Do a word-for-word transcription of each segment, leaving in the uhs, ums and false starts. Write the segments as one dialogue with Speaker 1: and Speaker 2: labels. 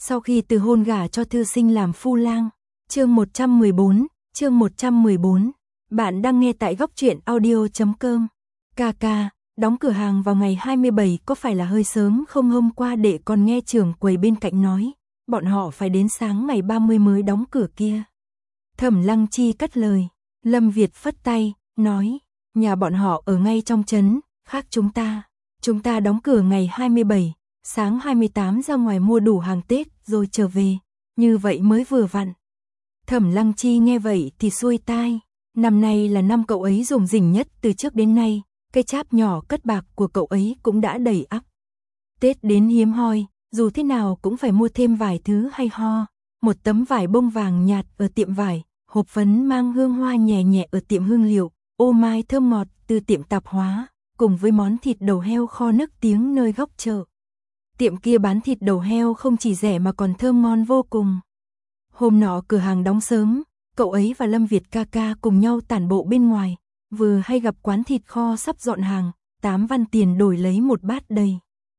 Speaker 1: Sau khi từ hôn gả cho thư sinh làm phu lang. Chương một trăm mười bốn, chương một trăm mười bốn. Bạn đang nghe tại góc truyện audio chấm com. Ca ca, đóng cửa hàng vào ngày hai mươi bảy có phải là hơi sớm không? Hôm qua đệ còn nghe trưởng quầy bên cạnh nói, bọn họ phải đến sáng ngày ba mươi mới đóng cửa kia. Thẩm Lăng Chi cắt lời. Lâm Việt phất tay, nói, nhà bọn họ ở ngay trong trấn, khác chúng ta. Chúng ta đóng cửa ngày hai mươi bảy, sáng hai mươi tám ra ngoài mua đủ hàng Tết rồi trở về, như vậy mới vừa vặn. Thẩm Lăng Chi nghe vậy thì xuôi tai, năm nay là năm cậu ấy rủng rỉnh nhất từ trước đến nay, cái cháp nhỏ cất bạc của cậu ấy cũng đã đầy ắp. Tết đến hiếm hoi, dù thế nào cũng phải mua thêm vài thứ hay ho, một tấm vải bông vàng nhạt ở tiệm vải, hộp phấn mang hương hoa nhẹ nhẹ ở tiệm hương liệu, ô mai thơm ngọt từ tiệm tạp hóa, cùng với món thịt đầu heo kho nức tiếng nơi góc chợ. Tiệm kia bán thịt đầu heo không chỉ rẻ mà còn thơm ngon vô cùng. Hôm nọ cửa hàng đóng sớm, cậu ấy và Lâm Việt ca ca cùng nhau tản bộ bên ngoài, vừa hay gặp quán thịt kho sắp dọn hàng, tám văn tiền đổi lấy một bát đầy.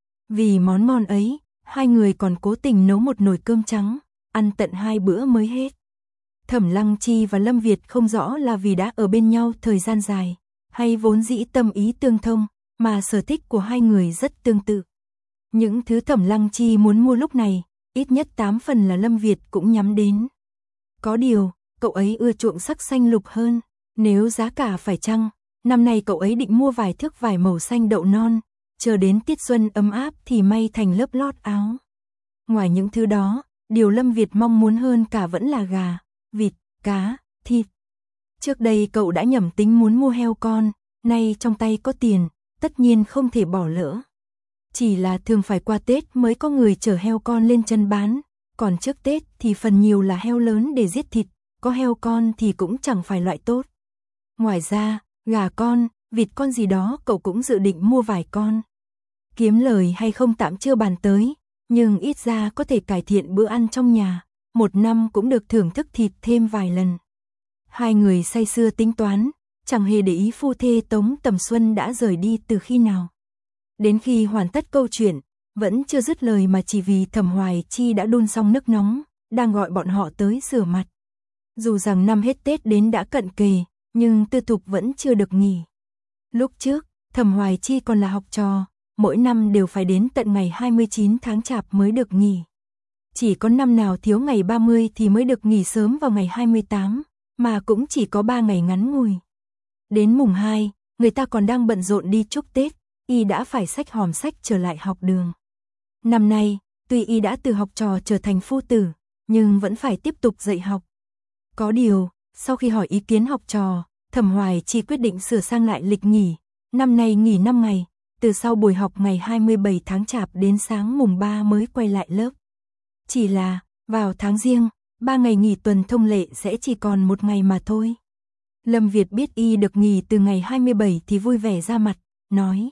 Speaker 1: Vì món ngon ấy, hai người còn cố tình nấu một nồi cơm trắng, ăn tận hai bữa mới hết. Thẩm Lăng Chi và Lâm Việt không rõ là vì đã ở bên nhau thời gian dài, hay vốn dĩ tâm ý tương thông, mà sở thích của hai người rất tương tự. Những thứ Thẩm Lăng Chi muốn mua lúc này, ít nhất tám phần là Lâm Việt cũng nhắm đến. Có điều, cậu ấy ưa chuộng sắc xanh lục hơn, nếu giá cả phải chăng, năm nay cậu ấy định mua vài thước vải màu xanh đậu non, chờ đến tiết xuân ấm áp thì may thành lớp lót áo. Ngoài những thứ đó, điều Lâm Việt mong muốn hơn cả vẫn là gà, vịt, cá, thịt. Trước đây cậu đã nhẩm tính muốn mua heo con, nay trong tay có tiền, tất nhiên không thể bỏ lỡ. Chỉ là thường phải qua Tết mới có người chở heo con lên chân bán, còn trước Tết thì phần nhiều là heo lớn để giết thịt, có heo con thì cũng chẳng phải loại tốt. Ngoài ra, gà con, vịt con gì đó cậu cũng dự định mua vài con. Kiếm lời hay không tạm chưa bàn tới, nhưng ít ra có thể cải thiện bữa ăn trong nhà, một năm cũng được thưởng thức thịt thêm vài lần. Hai người say sưa tính toán, chẳng hề để ý phu thê Tống Tầm Xuân đã rời đi từ khi nào. Đến khi hoàn tất câu chuyện, vẫn chưa dứt lời mà chỉ vì Thẩm Hoài Chi đã đun xong nước nóng, đang gọi bọn họ tới rửa mặt. Dù rằng năm hết Tết đến đã cận kề, nhưng Tư Thục vẫn chưa được nghỉ. Lúc trước, Thẩm Hoài Chi còn là học trò, mỗi năm đều phải đến tận ngày hai mươi chín tháng Chạp mới được nghỉ. Chỉ có năm nào thiếu ngày ba mươi thì mới được nghỉ sớm vào ngày hai mươi tám, mà cũng chỉ có ba ngày ngắn ngủi. Đến mùng hai, người ta còn đang bận rộn đi chúc Tết, y đã phải xách hòm sách trở lại học đường. Năm nay, tuy y đã từ học trò trở thành phu tử, nhưng vẫn phải tiếp tục dạy học. Có điều, sau khi hỏi ý kiến học trò, Thẩm Hoài Chi quyết định sửa sang lại lịch nghỉ, năm nay nghỉ năm ngày, từ sau buổi học ngày hai mươi bảy tháng Chạp đến sáng mùng ba mới quay lại lớp. Chỉ là, vào tháng Giêng, ba ngày nghỉ tuần thông lệ sẽ chỉ còn một ngày mà thôi. Lâm Việt biết y được nghỉ từ ngày hai mươi bảy thì vui vẻ ra mặt, nói.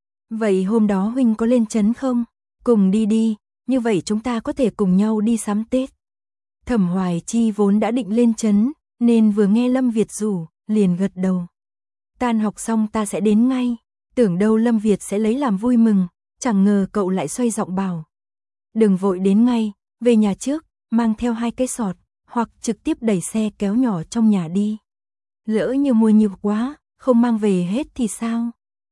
Speaker 1: Vậy hôm đó huynh có lên trấn không? Cùng đi đi, như vậy chúng ta có thể cùng nhau đi sắm Tết. Thẩm Hoài Chi vốn đã định lên trấn, nên vừa nghe Lâm Việt rủ, liền gật đầu. Tan học xong ta sẽ đến ngay, tưởng đâu Lâm Việt sẽ lấy làm vui mừng, chẳng ngờ cậu lại xoay giọng bảo. Đừng vội đến ngay, về nhà trước, mang theo hai cái sọt, hoặc trực tiếp đẩy xe kéo nhỏ trong nhà đi. Lỡ như mua nhiều quá, không mang về hết thì sao?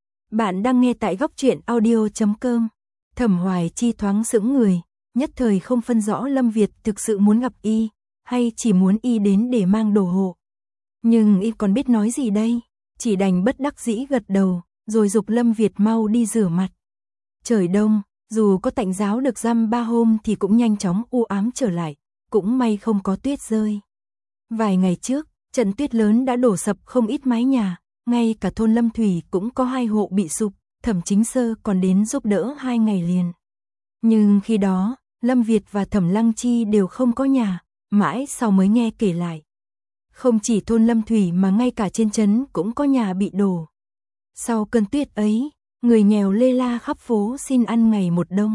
Speaker 1: Bạn đang nghe tại góc truyện audio chấm com. Thẩm Hoài Chi thoáng sững người, nhất thời không phân rõ Lâm Việt thực sự muốn gặp y, hay chỉ muốn y đến để mang đồ hộ. Nhưng y còn biết nói gì đây, chỉ đành bất đắc dĩ gật đầu, rồi giục Lâm Việt mau đi rửa mặt. Trời đông, dù có tạnh giáo được dăm ba hôm thì cũng nhanh chóng u ám trở lại, cũng may không có tuyết rơi. Vài ngày trước, trận tuyết lớn đã đổ sập không ít mái nhà, ngay cả thôn Lâm Thủy cũng có hai hộ bị sụp, Thẩm Chính Sơ còn đến giúp đỡ hai ngày liền. Nhưng khi đó, Lâm Việt và Thẩm Lăng Chi đều không có nhà, mãi sau mới nghe kể lại. Không chỉ thôn Lâm Thủy mà ngay cả trên trấn cũng có nhà bị đổ. Sau cơn tuyết ấy, người nghèo lê la khắp phố xin ăn ngày một đông.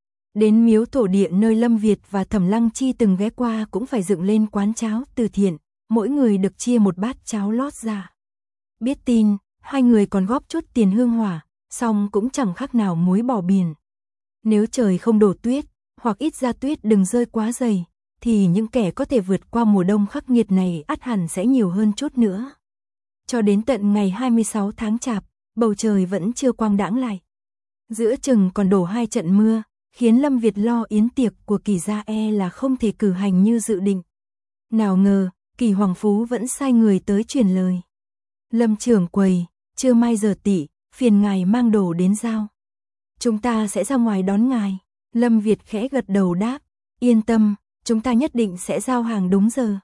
Speaker 1: Đến miếu thổ địa nơi Lâm Việt và Thẩm Lăng Chi từng ghé qua cũng phải dựng lên quán cháo từ thiện, mỗi người được chia một bát cháo lót ra. Biết tin, hai người còn góp chút tiền hương hỏa, song cũng chẳng khác nào muối bỏ biển. Nếu trời không đổ tuyết, hoặc ít ra tuyết đừng rơi quá dày, thì những kẻ có thể vượt qua mùa đông khắc nghiệt này ắt hẳn sẽ nhiều hơn chút nữa. Cho đến tận ngày hai mươi sáu tháng Chạp, bầu trời vẫn chưa quang đãng lại. Giữa chừng còn đổ hai trận mưa, khiến Lâm Việt lo yến tiệc của Kỳ gia e là không thể cử hành như dự định. Nào ngờ, Kỳ Hoàng Phú vẫn sai người tới truyền lời. Lâm trưởng quầy, trưa mai giờ tỵ, phiền ngài mang đồ đến giao. Chúng ta sẽ ra ngoài đón ngài. Lâm Việt khẽ gật đầu đáp, yên tâm, chúng ta nhất định sẽ giao hàng đúng giờ.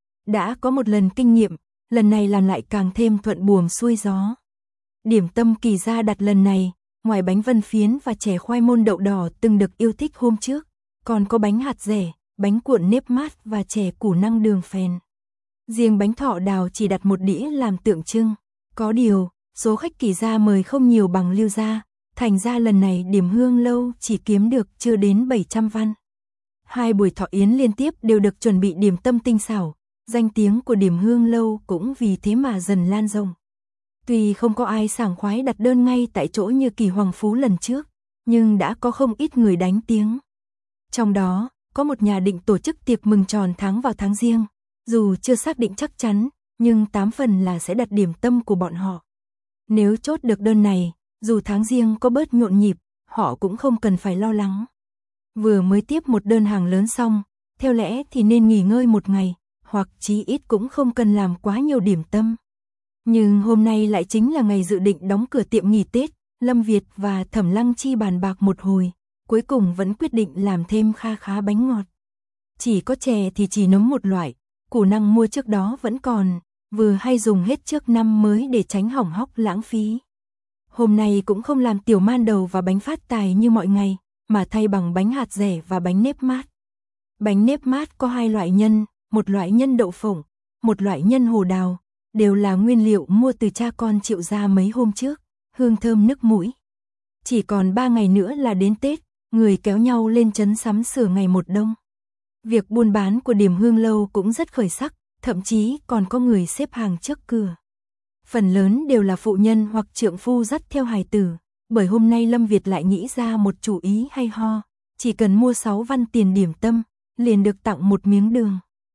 Speaker 1: Đã có một lần kinh nghiệm, lần này làm lại càng thêm thuận buồm xuôi gió. Điểm tâm Kỳ gia đặt lần này, ngoài bánh vân phiến và chè khoai môn đậu đỏ từng được yêu thích hôm trước, còn có bánh hạt dẻ, bánh cuộn nếp mát và chè củ năng đường phèn. Riêng bánh thọ đào chỉ đặt một đĩa làm tượng trưng. Có điều, số khách Kỳ gia mời không nhiều bằng Lưu gia, thành ra lần này Điểm Hương Lâu chỉ kiếm được chưa đến bảy trăm văn. Hai buổi thọ yến liên tiếp đều được chuẩn bị điểm tâm tinh xảo, danh tiếng của Điểm Hương Lâu cũng vì thế mà dần lan rộng. Tuy không có ai sảng khoái đặt đơn ngay tại chỗ như Kỳ Hoàng Phú lần trước, nhưng đã có không ít người đánh tiếng. Trong đó, có một nhà định tổ chức tiệc mừng tròn tháng vào tháng Giêng, dù chưa xác định chắc chắn, nhưng tám phần là sẽ đặt điểm tâm của bọn họ. Nếu chốt được đơn này, dù tháng Giêng có bớt nhộn nhịp, họ cũng không cần phải lo lắng. Vừa mới tiếp một đơn hàng lớn xong, theo lẽ thì nên nghỉ ngơi một ngày, hoặc chí ít cũng không cần làm quá nhiều điểm tâm. Nhưng hôm nay lại chính là ngày dự định đóng cửa tiệm nghỉ Tết, Lâm Việt và Thẩm Lăng Chi bàn bạc một hồi, cuối cùng vẫn quyết định làm thêm kha khá bánh ngọt. Chỉ có chè thì chỉ nấm một loại, củ năng mua trước đó vẫn còn, vừa hay dùng hết trước năm mới để tránh hỏng hóc lãng phí. Hôm nay cũng không làm tiểu man đầu và bánh phát tài như mọi ngày, mà thay bằng bánh hạt dẻ và bánh nếp mát. Bánh nếp mát có hai loại nhân, một loại nhân đậu phộng, một loại nhân hồ đào, đều là nguyên liệu mua từ cha con Triệu gia mấy hôm trước, hương thơm nức mũi. Chỉ còn ba ngày nữa là đến Tết, người kéo nhau lên trấn sắm sửa ngày một đông. Việc buôn bán của Điểm Hương Lâu cũng rất khởi sắc, thậm chí còn có người xếp hàng trước cửa. Phần lớn đều là phụ nhân hoặc trượng phu dắt theo hài tử, bởi hôm nay Lâm Việt lại nghĩ ra một chủ ý hay ho, chỉ cần mua sáu văn tiền điểm tâm, liền được tặng một miếng đường.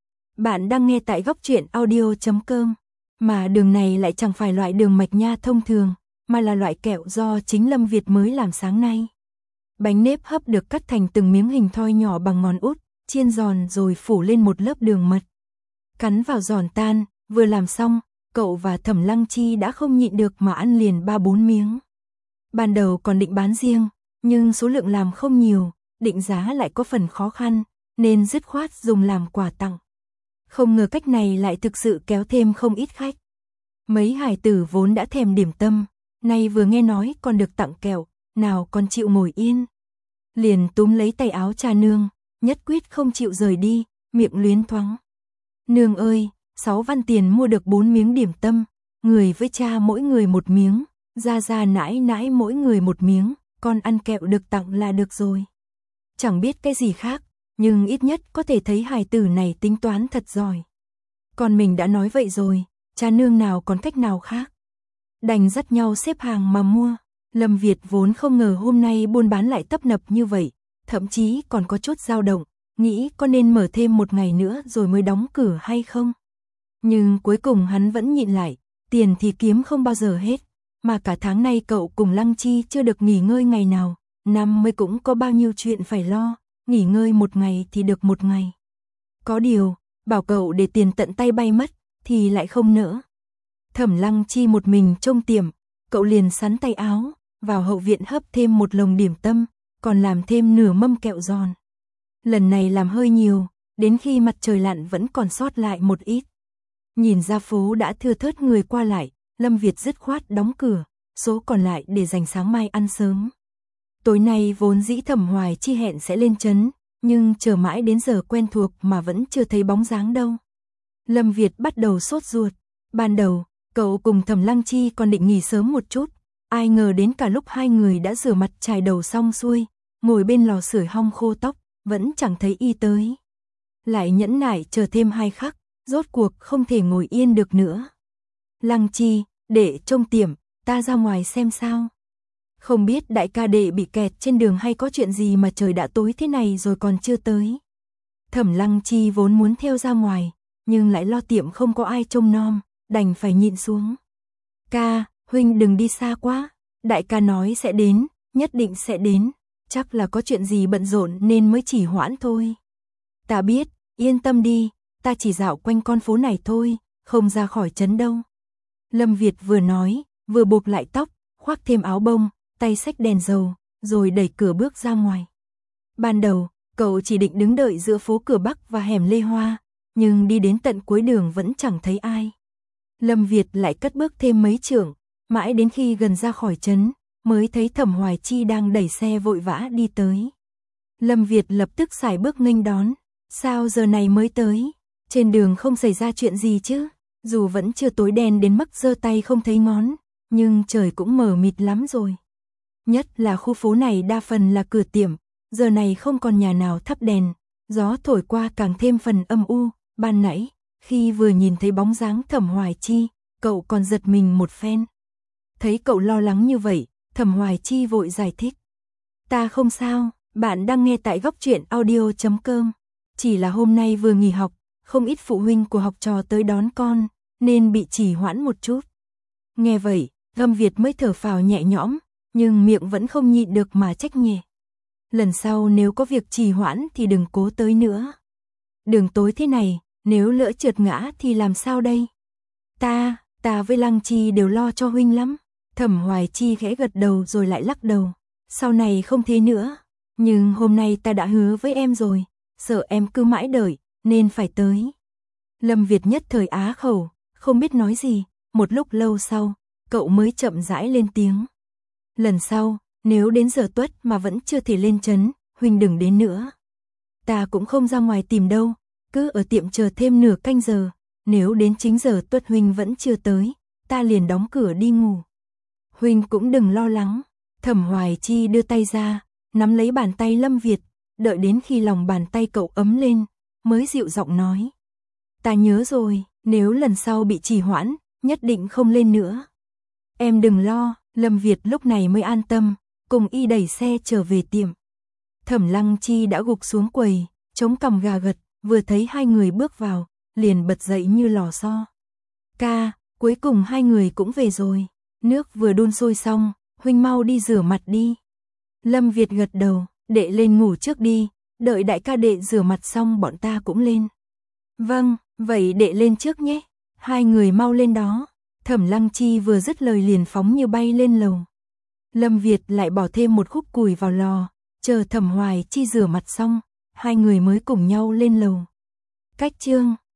Speaker 1: Bạn đang nghe tại góc truyện audio chấm com, mà đường này lại chẳng phải loại đường mạch nha thông thường, mà là loại kẹo do chính Lâm Việt mới làm sáng nay. Bánh nếp hấp được cắt thành từng miếng hình thoi nhỏ bằng ngón út, chiên giòn rồi phủ lên một lớp đường mật. Cắn vào giòn tan, vừa làm xong, cậu và Thẩm Lăng Chi đã không nhịn được mà ăn liền ba bốn miếng. Ban đầu còn định bán riêng, nhưng số lượng làm không nhiều, định giá lại có phần khó khăn, nên dứt khoát dùng làm quà tặng. Không ngờ cách này lại thực sự kéo thêm không ít khách. Mấy hài tử vốn đã thèm điểm tâm, nay vừa nghe nói còn được tặng kẹo, nào còn chịu ngồi yên. Liền túm lấy tay áo cha nương, nhất quyết không chịu rời đi, miệng luyến thoáng. Nương ơi, sáu văn tiền mua được bốn miếng điểm tâm, người với cha mỗi người một miếng, ra ra nãi nãi mỗi người một miếng, con ăn kẹo được tặng là được rồi. Chẳng biết cái gì khác, nhưng ít nhất có thể thấy hài tử này tính toán thật giỏi. Còn mình đã nói vậy rồi, cha nương nào còn cách nào khác. Đành dắt nhau xếp hàng mà mua. Lâm Việt vốn không ngờ hôm nay buôn bán lại tấp nập như vậy, thậm chí còn có chút dao động, nghĩ có nên mở thêm một ngày nữa rồi mới đóng cửa hay không. Nhưng cuối cùng hắn vẫn nhịn lại, tiền thì kiếm không bao giờ hết, mà cả tháng nay cậu cùng Lăng Chi chưa được nghỉ ngơi ngày nào, năm mới cũng có bao nhiêu chuyện phải lo, nghỉ ngơi một ngày thì được một ngày. Có điều, bảo cậu để tiền tận tay bay mất, thì lại không nỡ. Thẩm Lăng Chi một mình trông tiệm, cậu liền sắn tay áo, vào hậu viện hấp thêm một lồng điểm tâm, còn làm thêm nửa mâm kẹo giòn. Lần này làm hơi nhiều, đến khi mặt trời lặn vẫn còn sót lại một ít. Nhìn ra phố đã thưa thớt người qua lại, Lâm Việt dứt khoát đóng cửa, số còn lại để dành sáng mai ăn sớm. Tối nay vốn dĩ Thẩm Hoài Chi hẹn sẽ lên trấn, nhưng chờ mãi đến giờ quen thuộc mà vẫn chưa thấy bóng dáng đâu. Lâm Việt bắt đầu sốt ruột. Ban đầu, cậu cùng Thẩm Lăng Chi còn định nghỉ sớm một chút, ai ngờ đến cả lúc hai người đã rửa mặt chải đầu xong xuôi, ngồi bên lò sưởi hong khô tóc, vẫn chẳng thấy y tới. Lại nhẫn nại chờ thêm hai khắc, rốt cuộc không thể ngồi yên được nữa. Lăng Chi, để trông tiệm, ta ra ngoài xem sao. Không biết đại ca đệ bị kẹt trên đường hay có chuyện gì mà trời đã tối thế này rồi còn chưa tới. Thẩm Lăng Chi vốn muốn theo ra ngoài, nhưng lại lo tiệm không có ai trông nom, đành phải nhịn xuống. Ca, huynh đừng đi xa quá, đại ca nói sẽ đến, nhất định sẽ đến, chắc là có chuyện gì bận rộn nên mới chỉ hoãn thôi. Ta biết, yên tâm đi, ta chỉ dạo quanh con phố này thôi, không ra khỏi trấn đâu. Lâm Việt vừa nói, vừa buộc lại tóc, khoác thêm áo bông, tay xách đèn dầu, rồi đẩy cửa bước ra ngoài. Ban đầu, cậu chỉ định đứng đợi giữa phố cửa Bắc và hẻm Lê Hoa, nhưng đi đến tận cuối đường vẫn chẳng thấy ai. Lâm Việt lại cất bước thêm mấy trượng, mãi đến khi gần ra khỏi trấn, mới thấy Thẩm Hoài Chi đang đẩy xe vội vã đi tới. Lâm Việt lập tức sải bước nghênh đón, sao giờ này mới tới, trên đường không xảy ra chuyện gì chứ, dù vẫn chưa tối đen đến mức giơ tay không thấy ngón, nhưng trời cũng mờ mịt lắm rồi. Nhất là khu phố này đa phần là cửa tiệm, giờ này không còn nhà nào thắp đèn, gió thổi qua càng thêm phần âm u. Ban nãy, khi vừa nhìn thấy bóng dáng Thẩm Hoài Chi, cậu còn giật mình một phen. Thấy cậu lo lắng như vậy, Thẩm Hoài Chi vội giải thích. Ta không sao, bạn đang nghe tại góc truyện audio chấm com. Chỉ là hôm nay vừa nghỉ học, không ít phụ huynh của học trò tới đón con, nên bị trì hoãn một chút. Nghe vậy, Lâm Việt mới thở phào nhẹ nhõm, nhưng miệng vẫn không nhịn được mà trách nhẹ. Lần sau nếu có việc trì hoãn thì đừng cố tới nữa. Đường tối thế này, nếu lỡ trượt ngã thì làm sao đây? Ta, ta với Lăng Chi đều lo cho huynh lắm. Thẩm Hoài Chi khẽ gật đầu rồi lại lắc đầu. Sau này không thế nữa. Nhưng hôm nay ta đã hứa với em rồi, sợ em cứ mãi đợi, nên phải tới. Lâm Việt nhất thời á khẩu, không biết nói gì. Một lúc lâu sau, cậu mới chậm rãi lên tiếng. Lần sau, nếu đến giờ tuất mà vẫn chưa thể lên trấn, huynh đừng đến nữa. Ta cũng không ra ngoài tìm đâu, cứ ở tiệm chờ thêm nửa canh giờ. Nếu đến chính giờ tuất huynh vẫn chưa tới, ta liền đóng cửa đi ngủ. Huynh cũng đừng lo lắng. Thẩm Hoài Chi đưa tay ra, nắm lấy bàn tay Lâm Việt, đợi đến khi lòng bàn tay cậu ấm lên, mới dịu giọng nói. Ta nhớ rồi, nếu lần sau bị trì hoãn, nhất định không lên nữa. Em đừng lo, Lâm Việt lúc này mới an tâm, cùng y đẩy xe trở về tiệm. Thẩm Lăng Chi đã gục xuống quầy, chống cằm gà gật, vừa thấy hai người bước vào, liền bật dậy như lò xo. Ca, cuối cùng hai người cũng về rồi, nước vừa đun sôi xong, huynh mau đi rửa mặt đi. Lâm Việt gật đầu, đệ lên ngủ trước đi, đợi đại ca đệ rửa mặt xong bọn ta cũng lên. Vâng, vậy đệ lên trước nhé, hai người mau lên đó. Thẩm Lăng Chi vừa dứt lời liền phóng như bay lên lầu. Lâm Việt lại bỏ thêm một khúc củi vào lò, chờ Thẩm Hoài Chi rửa mặt xong, hai người mới cùng nhau lên lầu. Cách chương